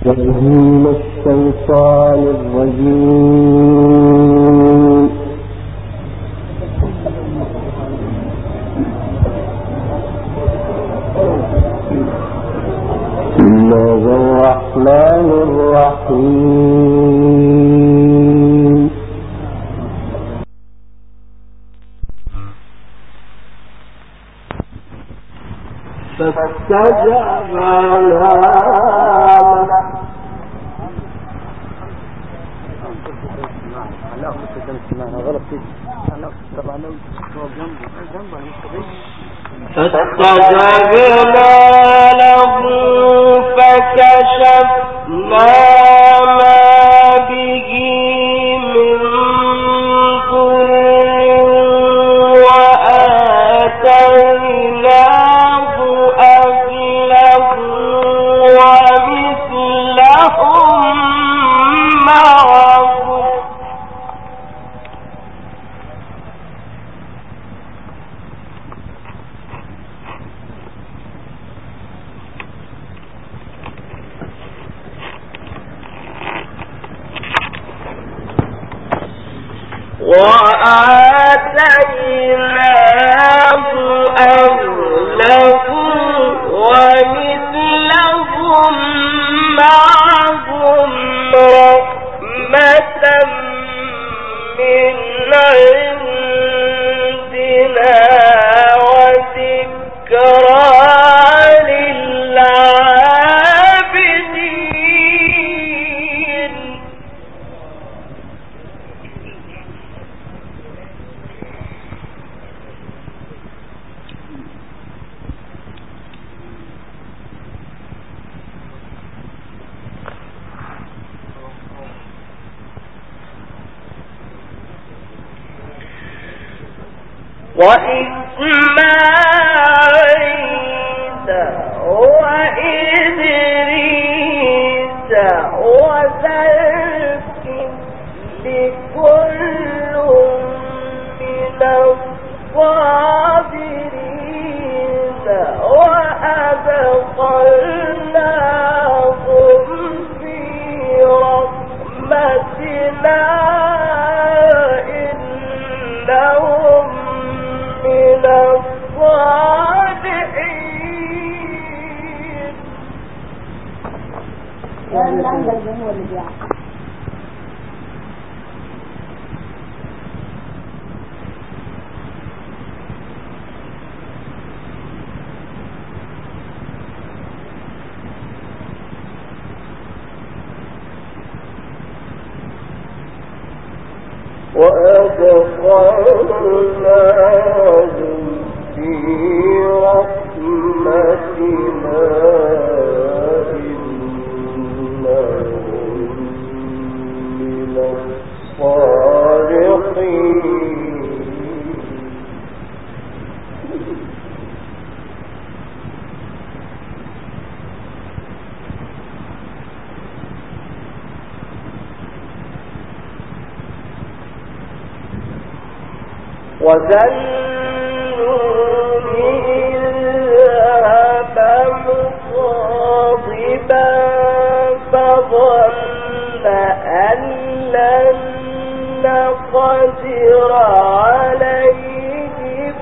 من الشيطان الرجيم. بسم الله الرحمن الرحيم. فاستجبنا له فكشفنا ما به من ضر وآتيناه أهله ومثلهم معهم وآتيناه أهله ومثلهم معهم رحمة من عندنا وذكرى للعابدين. وإسماعيل وإدريس وذا الكفل كل من الصابرين وأدخلناهم في رحمتنا إنهم من الصالحين. وأدخلناهم في رحمتنا إنهم من الصالحين. وذنون إذ ذهب مغاضبا فظن أن لن نقدر عليه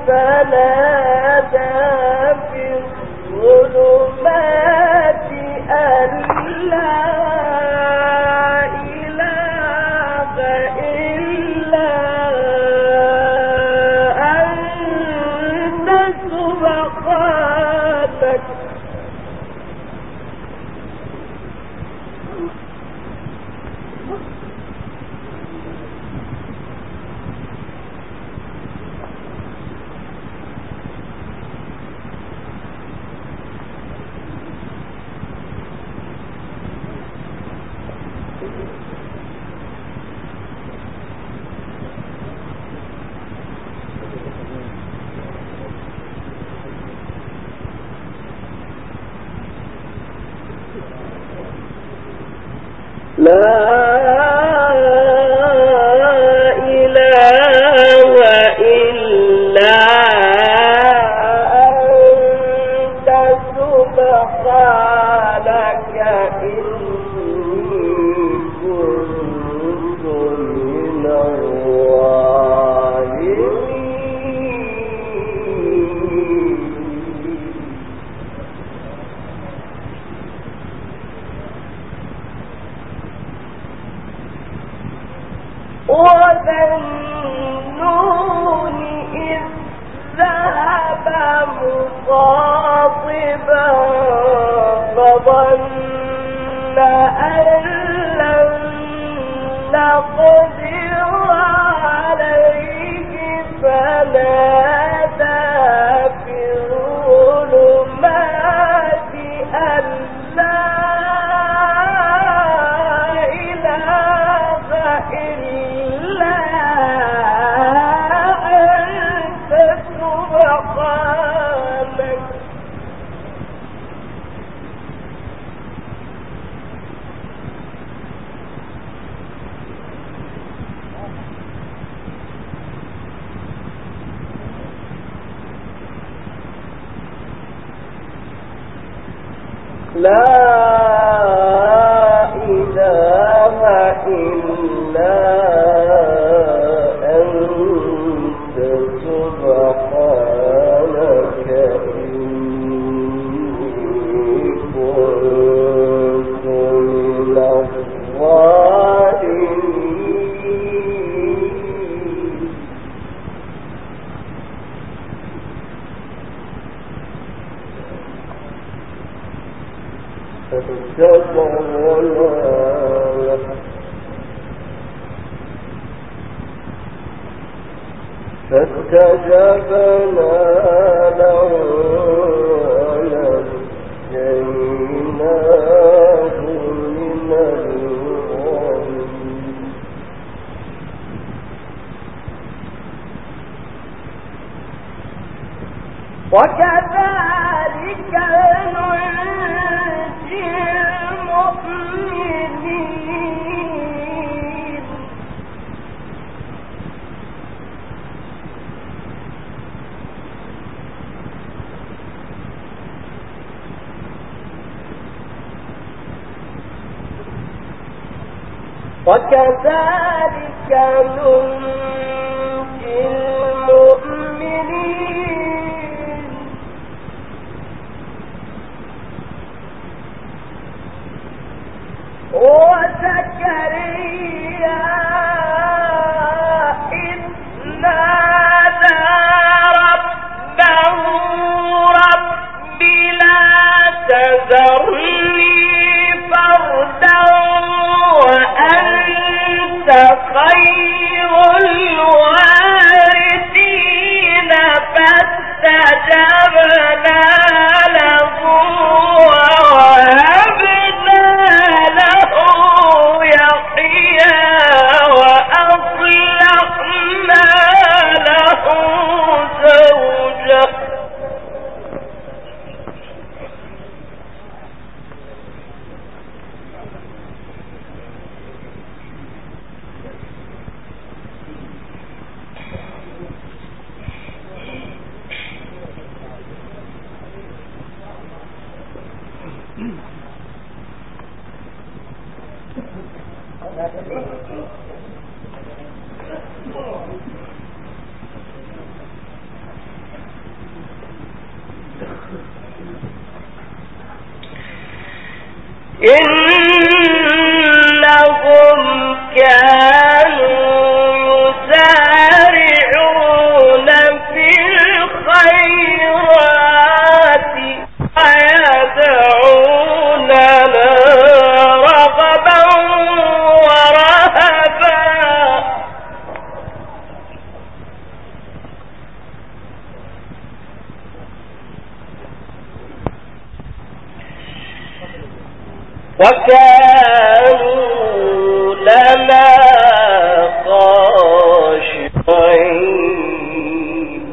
فنادى في الظلمات أن لا إله إلا سبحانك لا إله إلا أنت سبحانك إني النون إذ ذهب مخاطبا فظن أن لن نقدر عليه فنادى في الظلمات أن لا إله إلا أنت سبحانك لا إله إلا أنت سبحانك إني كنت من الظالمين فاستجبنا له ونجيناه من الغم وكذلك ننجي المؤمنين وكذلك ننجي المؤمنين وزكريا إذ نادى ربه رب لا تذرني فردا وأنت خير الوارثين فاستجبنا له ووهبنا له يحيى وأصلحنا له زوجه إنهم كانوا يسارعون في الخيرات ويدعوننا رغبا ورهبا وكانوا لنا خاشعين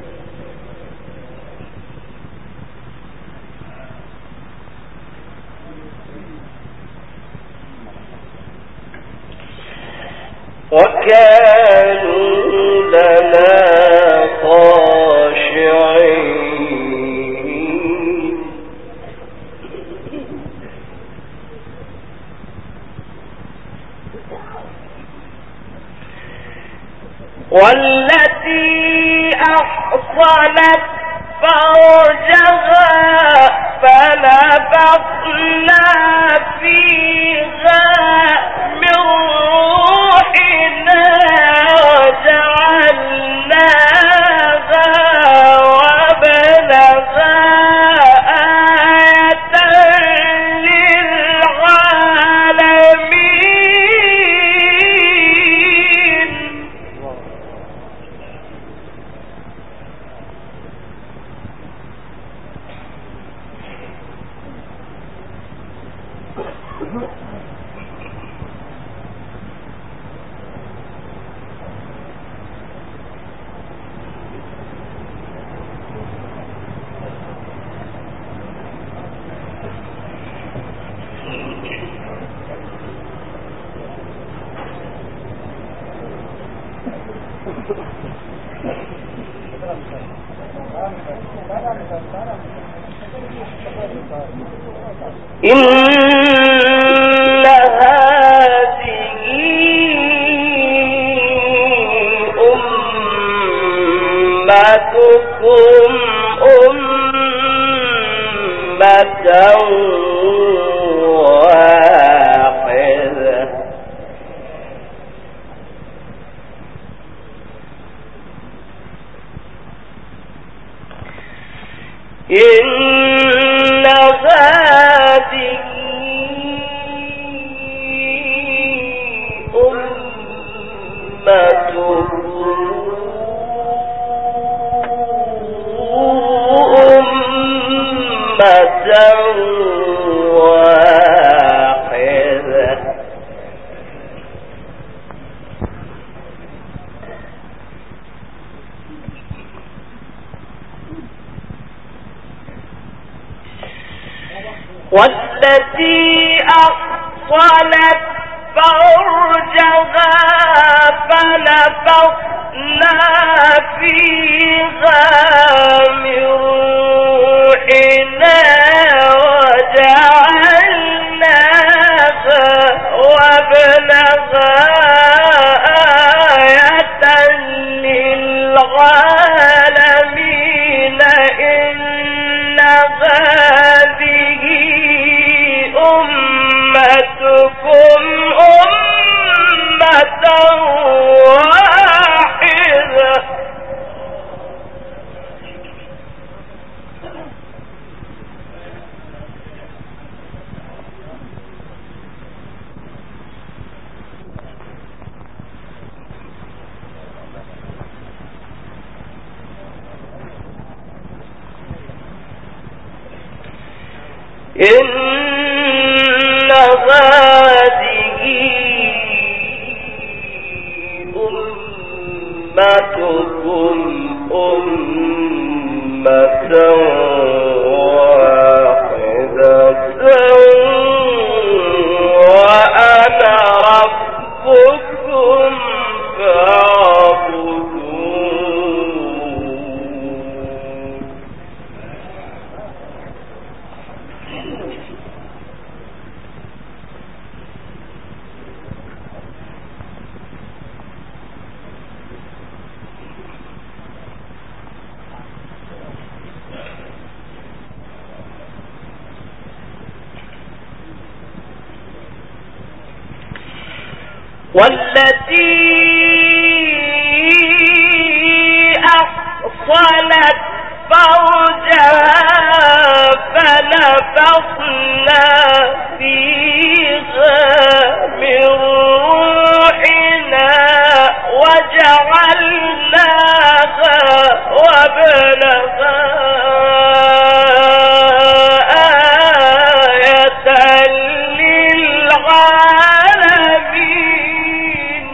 والتي أحصنت فرجها فنفخنا فيها من روحنا والتي أحصنت فرجها فنفخنا فيها من روحنا وجعلناها وابنها آية للعالمين إن هذه أمتكم أمة واحدة إن هذه أمتكم أمة واحدة وأنا ربكم فاعبدون. والتي أحصنت فرجها فنفخنا فيها من روحنا وجعلناها وابنها آية للعالمين.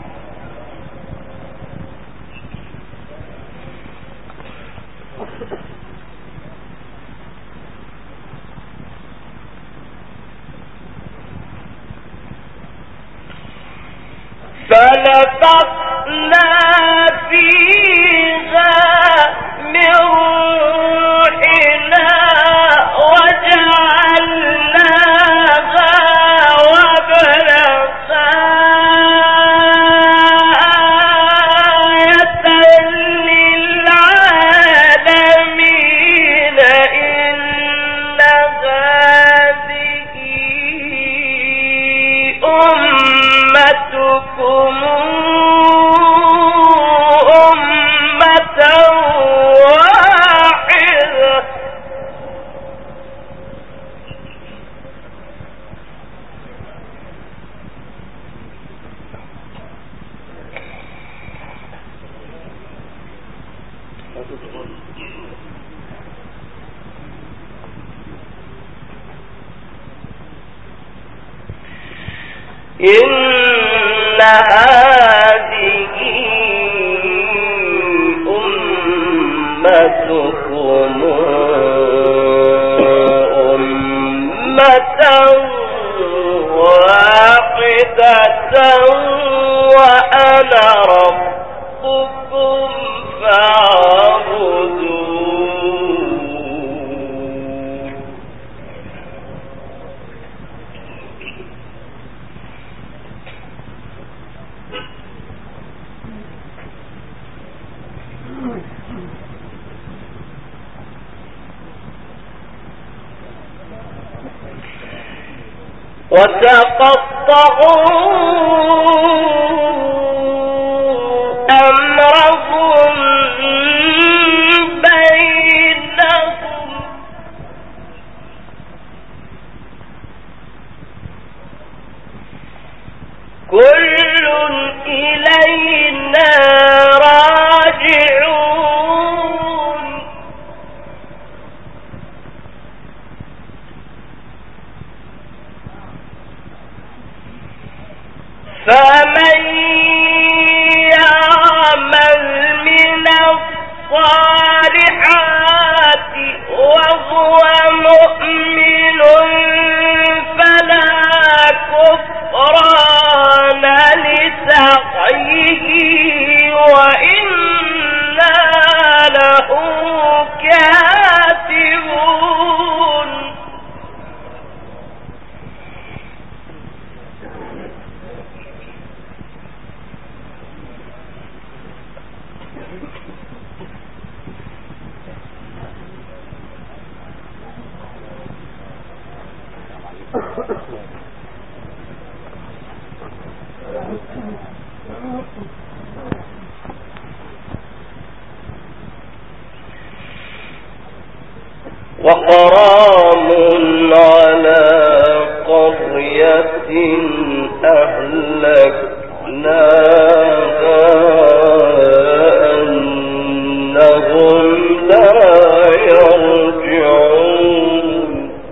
فنفخنا فيها من روحنا وجعلناها وابنها آية للعالمين إن هذه أمتكم إن هذه أمتكم أمة واحدة وأنا ربكم فاعبدون. وتقطعوا أمرهم بينهم كل إلينا راجعون. فمن يعمل من الصالحات وهو مؤمن فلا كفران لسعيه وإنا له كاتبون. وحرام على قرية أهلكناها أنهم لا يرجعون.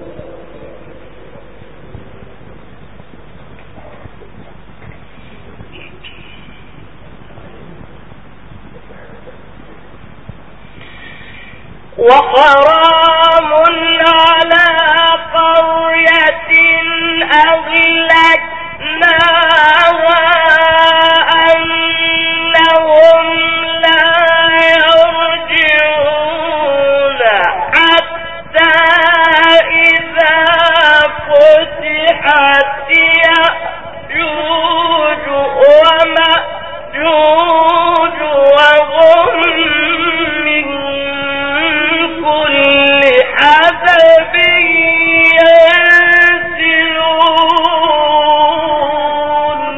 وحرام على قرية أهلكناها أنهم لا يرجعون حتى إذا فتحت يأجوج ومأجوج وهم من كل حدب ينسلون.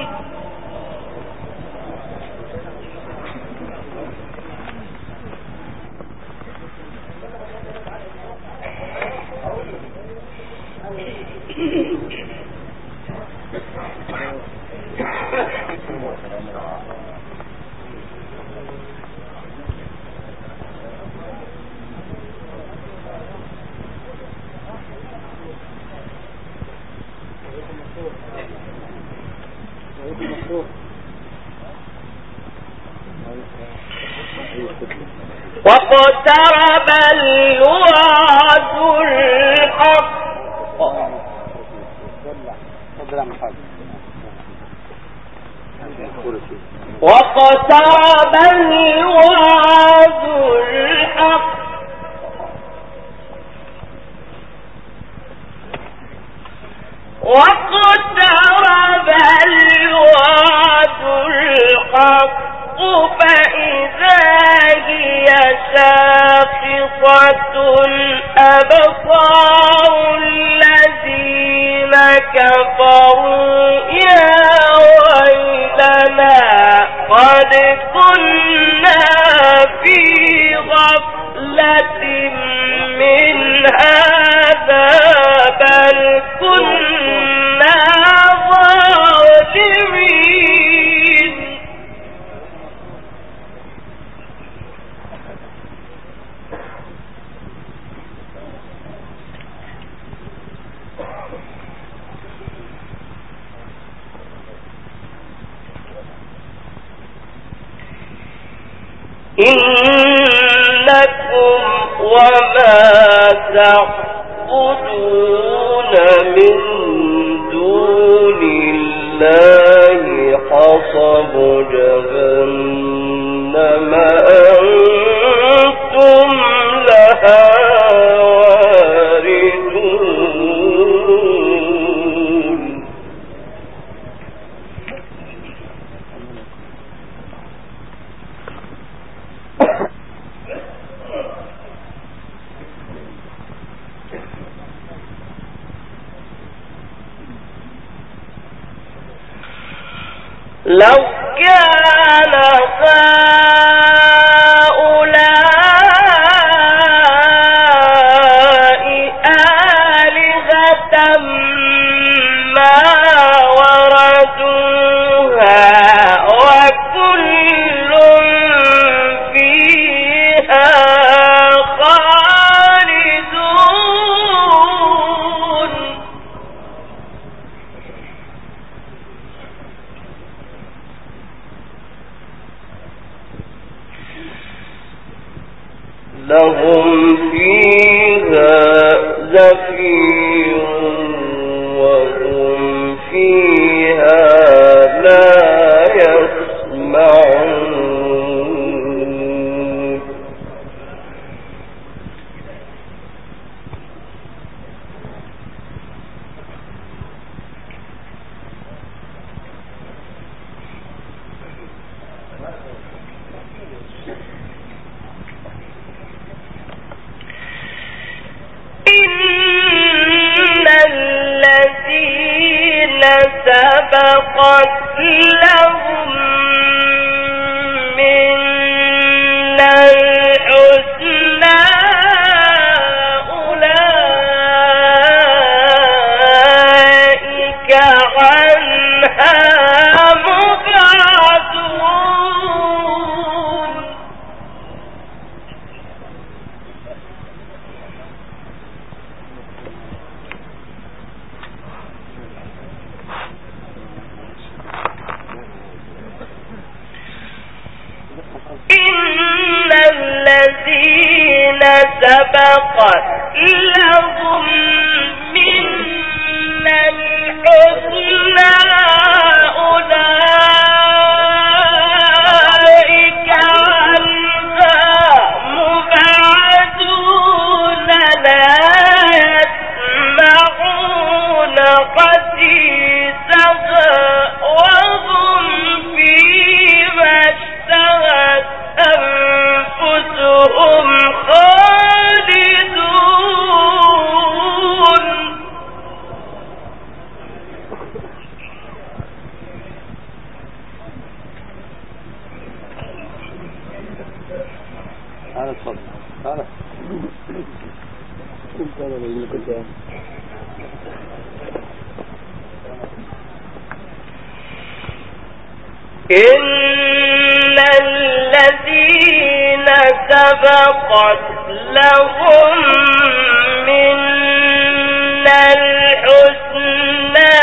واقترب الوعد الحق واقترب الوعد الحق واقترب الوعد الحق فإذا هي شاخصة أبصار الذين كفروا يا ويلنا قد كنا في غفلة من هذا بل كنا ظالمين. وما تعبدون من دون الله حصب جهنم أنتم لها لو كان هؤلاء آلهة ما وردوها وكل فيها خالدون. لهم فيها زفير وهم فيها لا يسمعون. سبقت لهم منا الحسنى أولئك عنها مبعدون. إن الذين سبقت لهم منا الحسنى أولئك عنها مبعدون لا يسمعون قسيسها وهم فيما اشتهت أنفسهم خالدون. تعال اتفضل تعال. إن الذين سبقت لهم منا الحسنى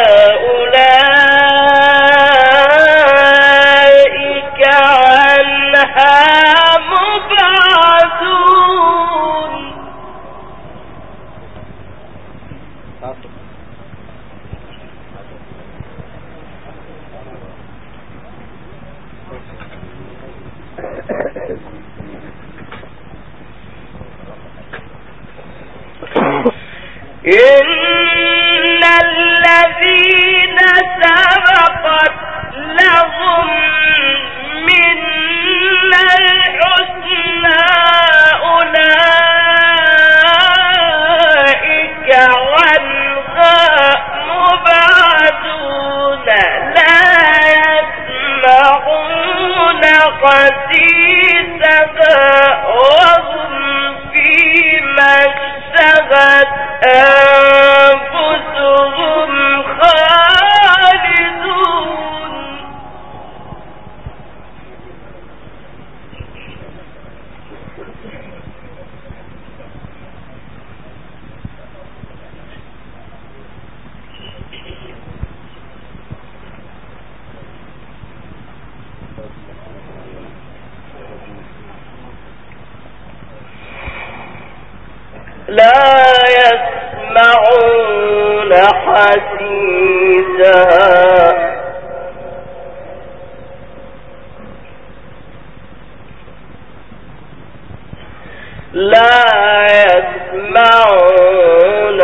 أولئك عنها مبعدون. إن الذين سبقت لهم منا الحسنى أولئك عنها مبعدون لا يسمعون قسيسها وهم فيما اشتهت أنفسهم. حسيسها لا يسمعون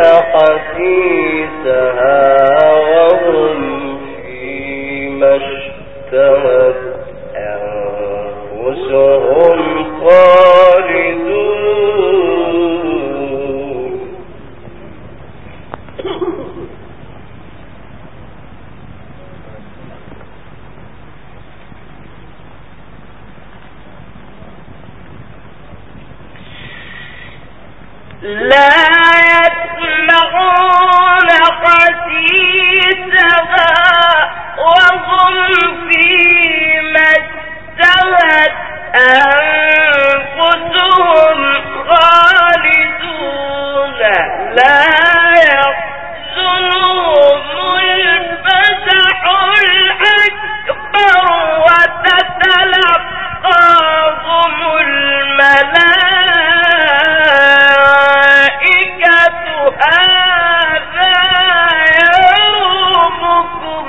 حسيسها وهم فيما اشتهت أنفسهم خالدون لا يسمعون حسيسها وهم فيما اشتهت أنفسهم خالدون لا يحزنهم الفزع الأكبر وتتلقاهم الملائكة هذا يومكم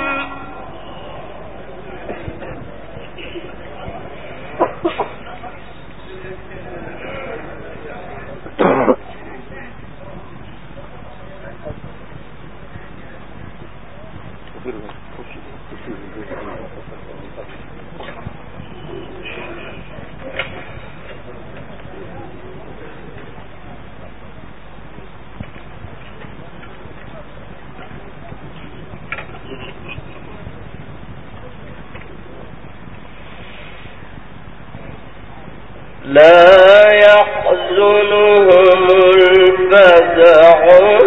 لا يحزنهم الفزع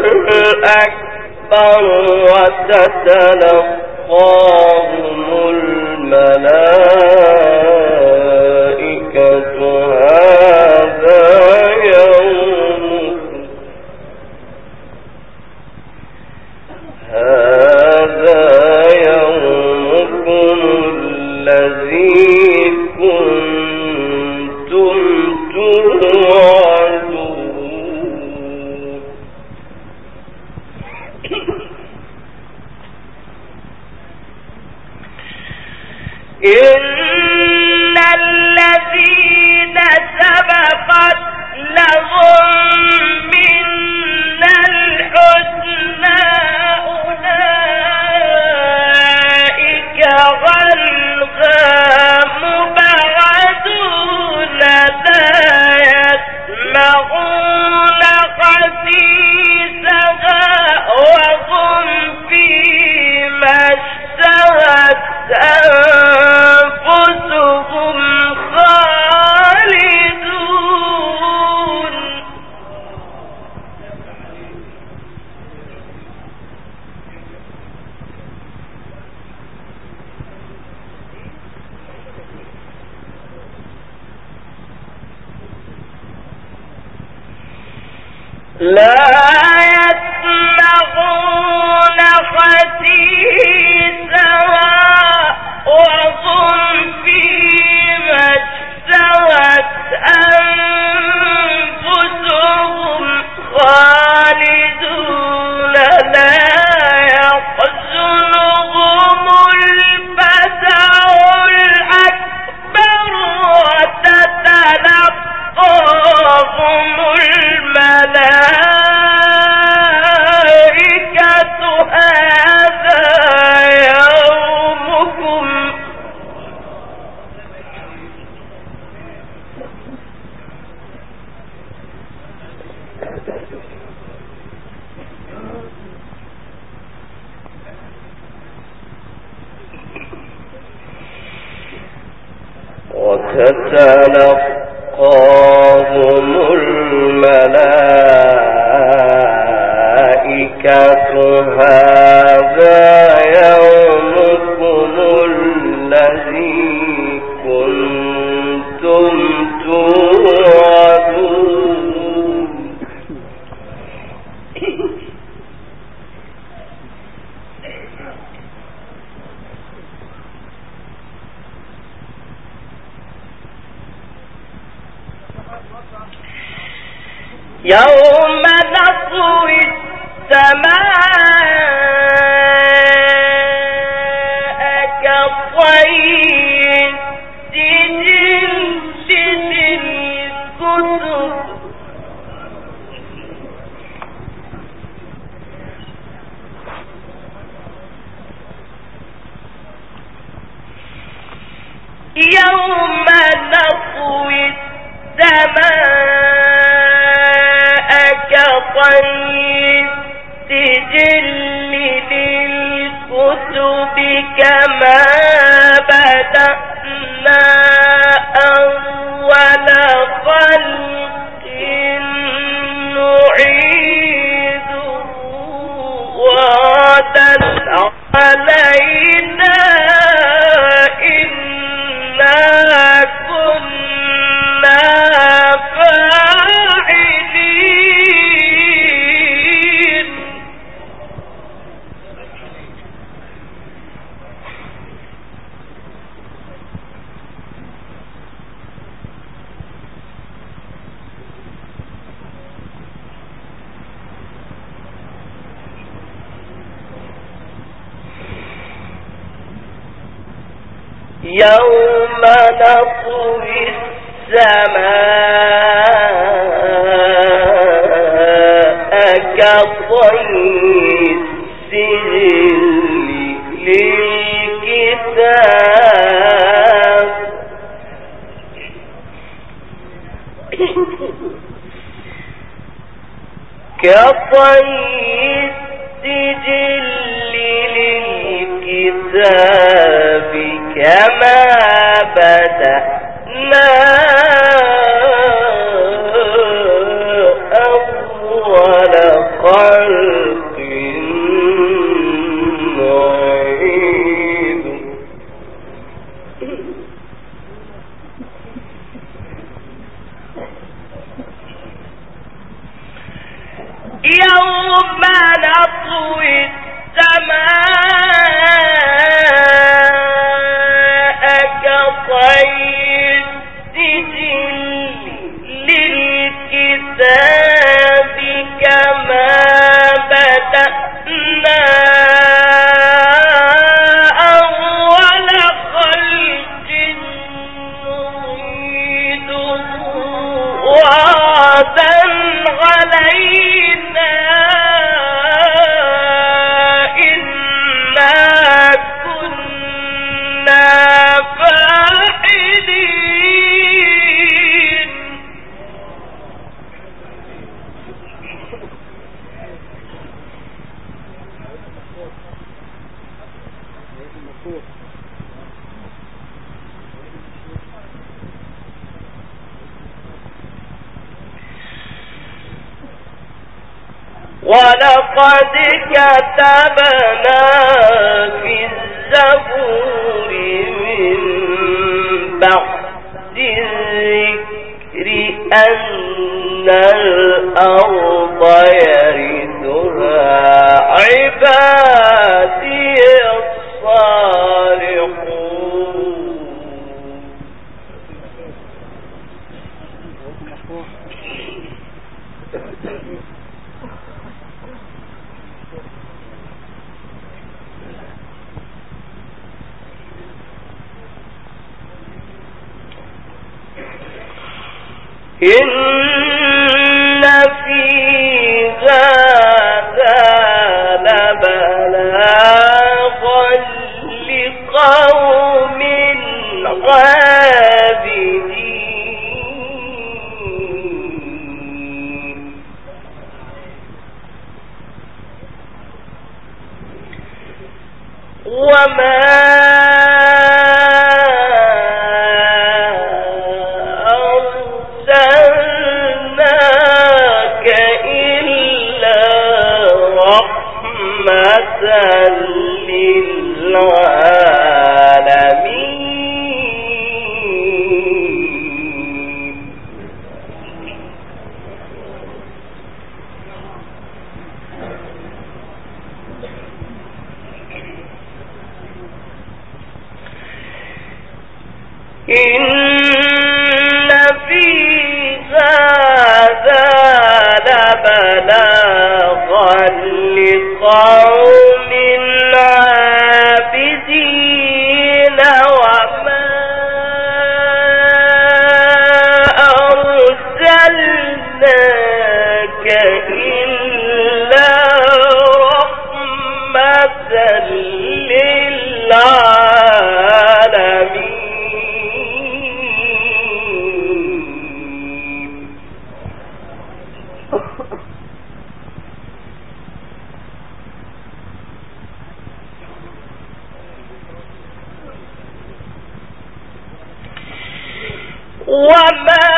الأكبر وتتلقاهم الملائكة هذا يومكم الذي كنتم توعدون إن الذين سبقت لهم منا الحسنى أولئك عنها مبعدون لا يسمعون حسيسها وهم فيما اشتهت أنفسهم خالدون لا يسمعون حسيسها وهم فيما اشتهت أنفسهم خالدون لا يحزنهم الفزع الأكبر وتتلقاهم الملائكة هذا يومكم وتتلقاهم الملائكة هذا يومكم الذي كنتم توعدون يوم نطوي يوم نطوي السماء كطي السجل للكتاب كطي السجل للكتاب كما بدأنا أول خلق نعيد يوم نطوي السماء كطي السجل للكتاب كما بدأنا أول خلق نعيده وعدا علينا ولقد كتبنا في الزبور من بعد الذكر أن الأرض يرثها عبادي الصالحون إن في هذا لبلاغا لقوم عابدين وما للعالمين إن في هذا لبلاغا من عابدين وما أرسلناك إلا رحمة للعالمين. وما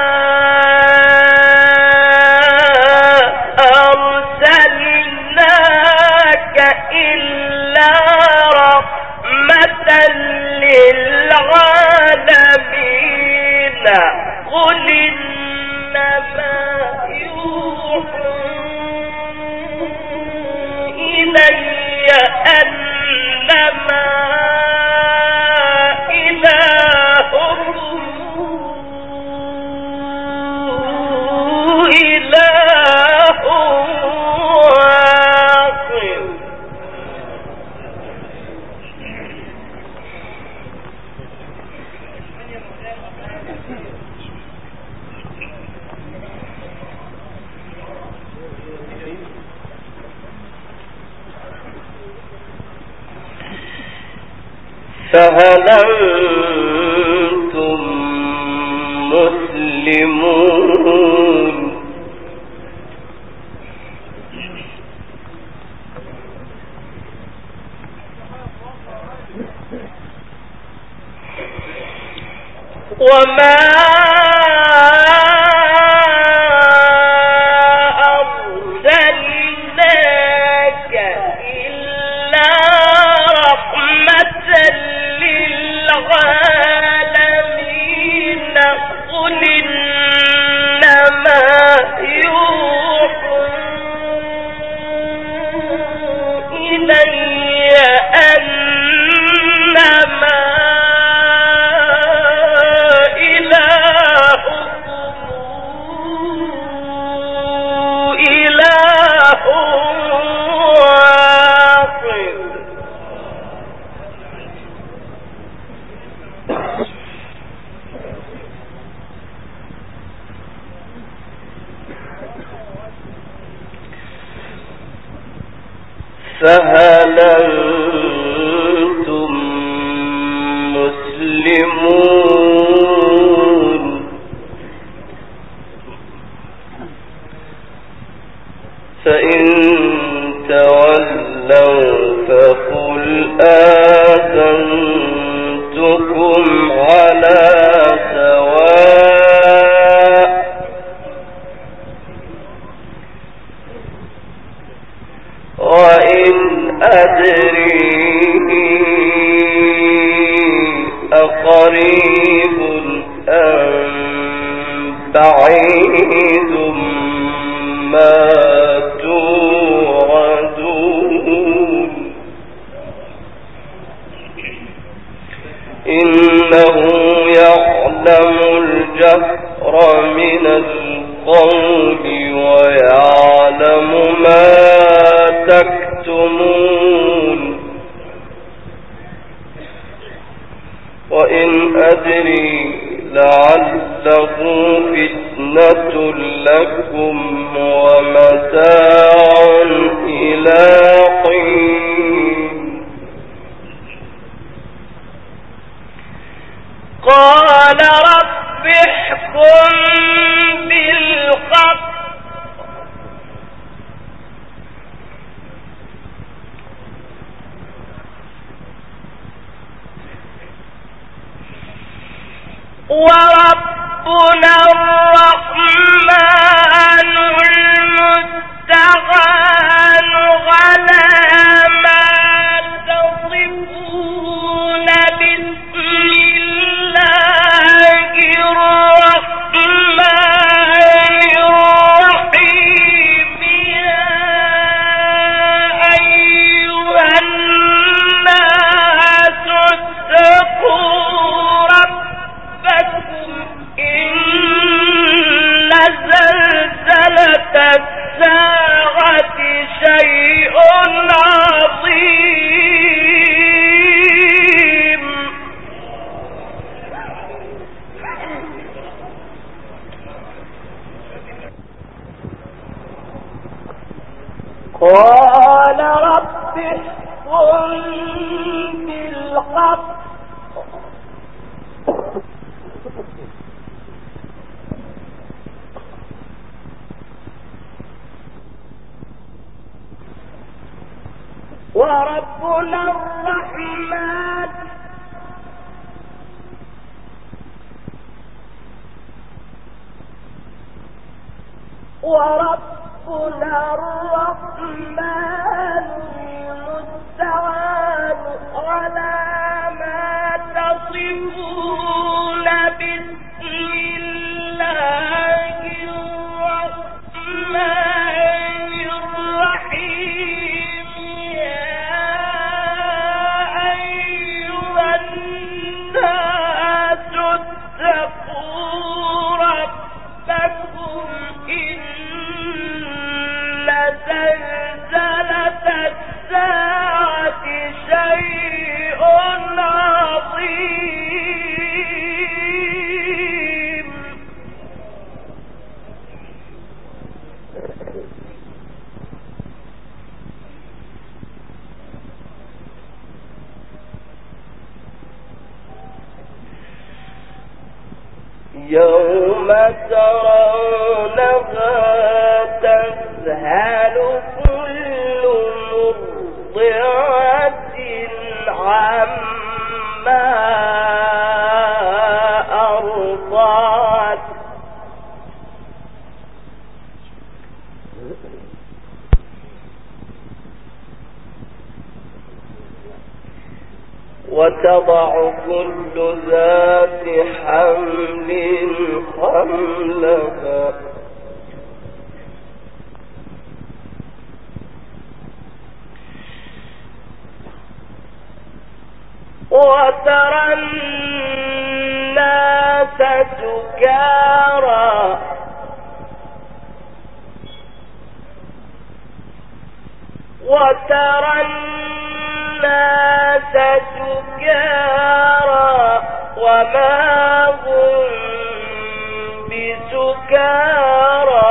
أرسلناك إلا رحمة للعالمين. قل إنما يوحى إلي أنما فهل أنتم مسلمون؟ وما أرسلناك إلا رحمة للعالمين. قل إنما يوحى إلي أنما فهل أنتم مسلمون؟ فإن تولوا فقل آذنتكم على سواء. وإن أدري أقريب أم بعيد ما توعدون. إنه يعلم الجهر من القول ويعلم ما تكتمون. وإن أدري لعله فتنة لكم ومتاع إلى حين. قال رب احكم بالحق وربنا الرحمن المستعان على ما تصفون. بسم الله الرحمن الرحيم. يا أيها الناس اتقوا ربكم إن زلزلة الساعة شيء قال رب احكم بالحق وربنا الرحمن المستعان على ما تصفون بسم الله الرحمن الرحيم يا أيها الناس اتقوا ربكم إن زلزلة الساعة شيء عظيم يوم ترونها تذهل كل مرضعة عما أرضعت وتضع كل ذات حمل حملها وترى الناس سكارى وما هم بسكارى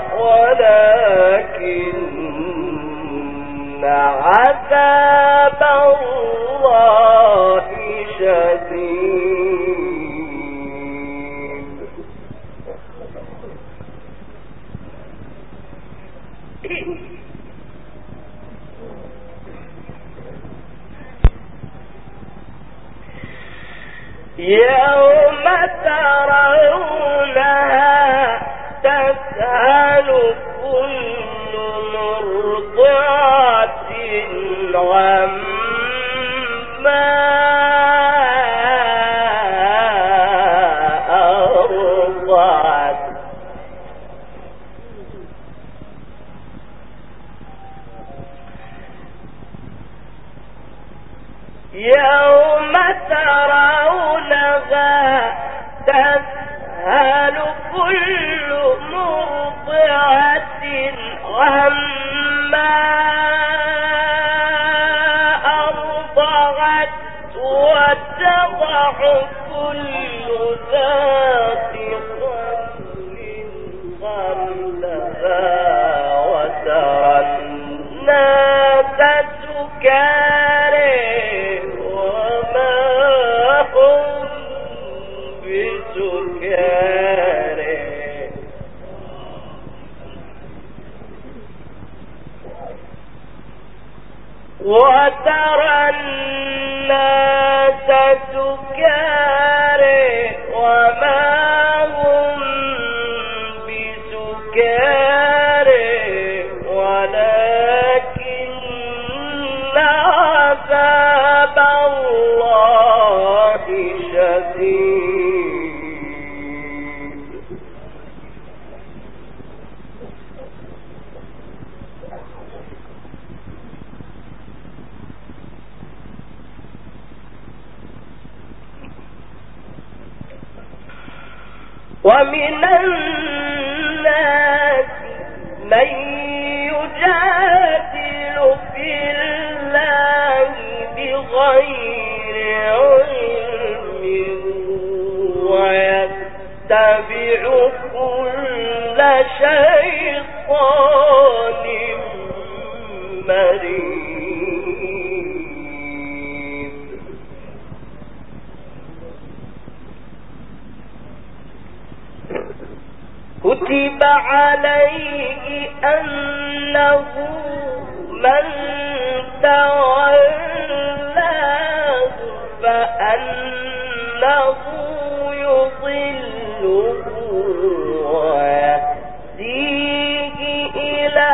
ولكن عذاب الله شديد يوم ترونها تذهل كل مرضعة عما أرضعت يوم ترونها تذهل كل مرضعة عما أرضعت وتضع كل ذات حمل حملها وترى الناس سكارى وترى الناس سكارى وما هم بسكارى ولكن عذاب الله شديد ومن الناس من يجادل في الله بغير علم ويتبع كل شيطان مريض كتب عليه أنه من تولاه فأنه يضله ويهديه إلى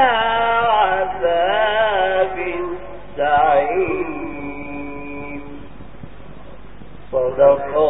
عذاب السعير. صدق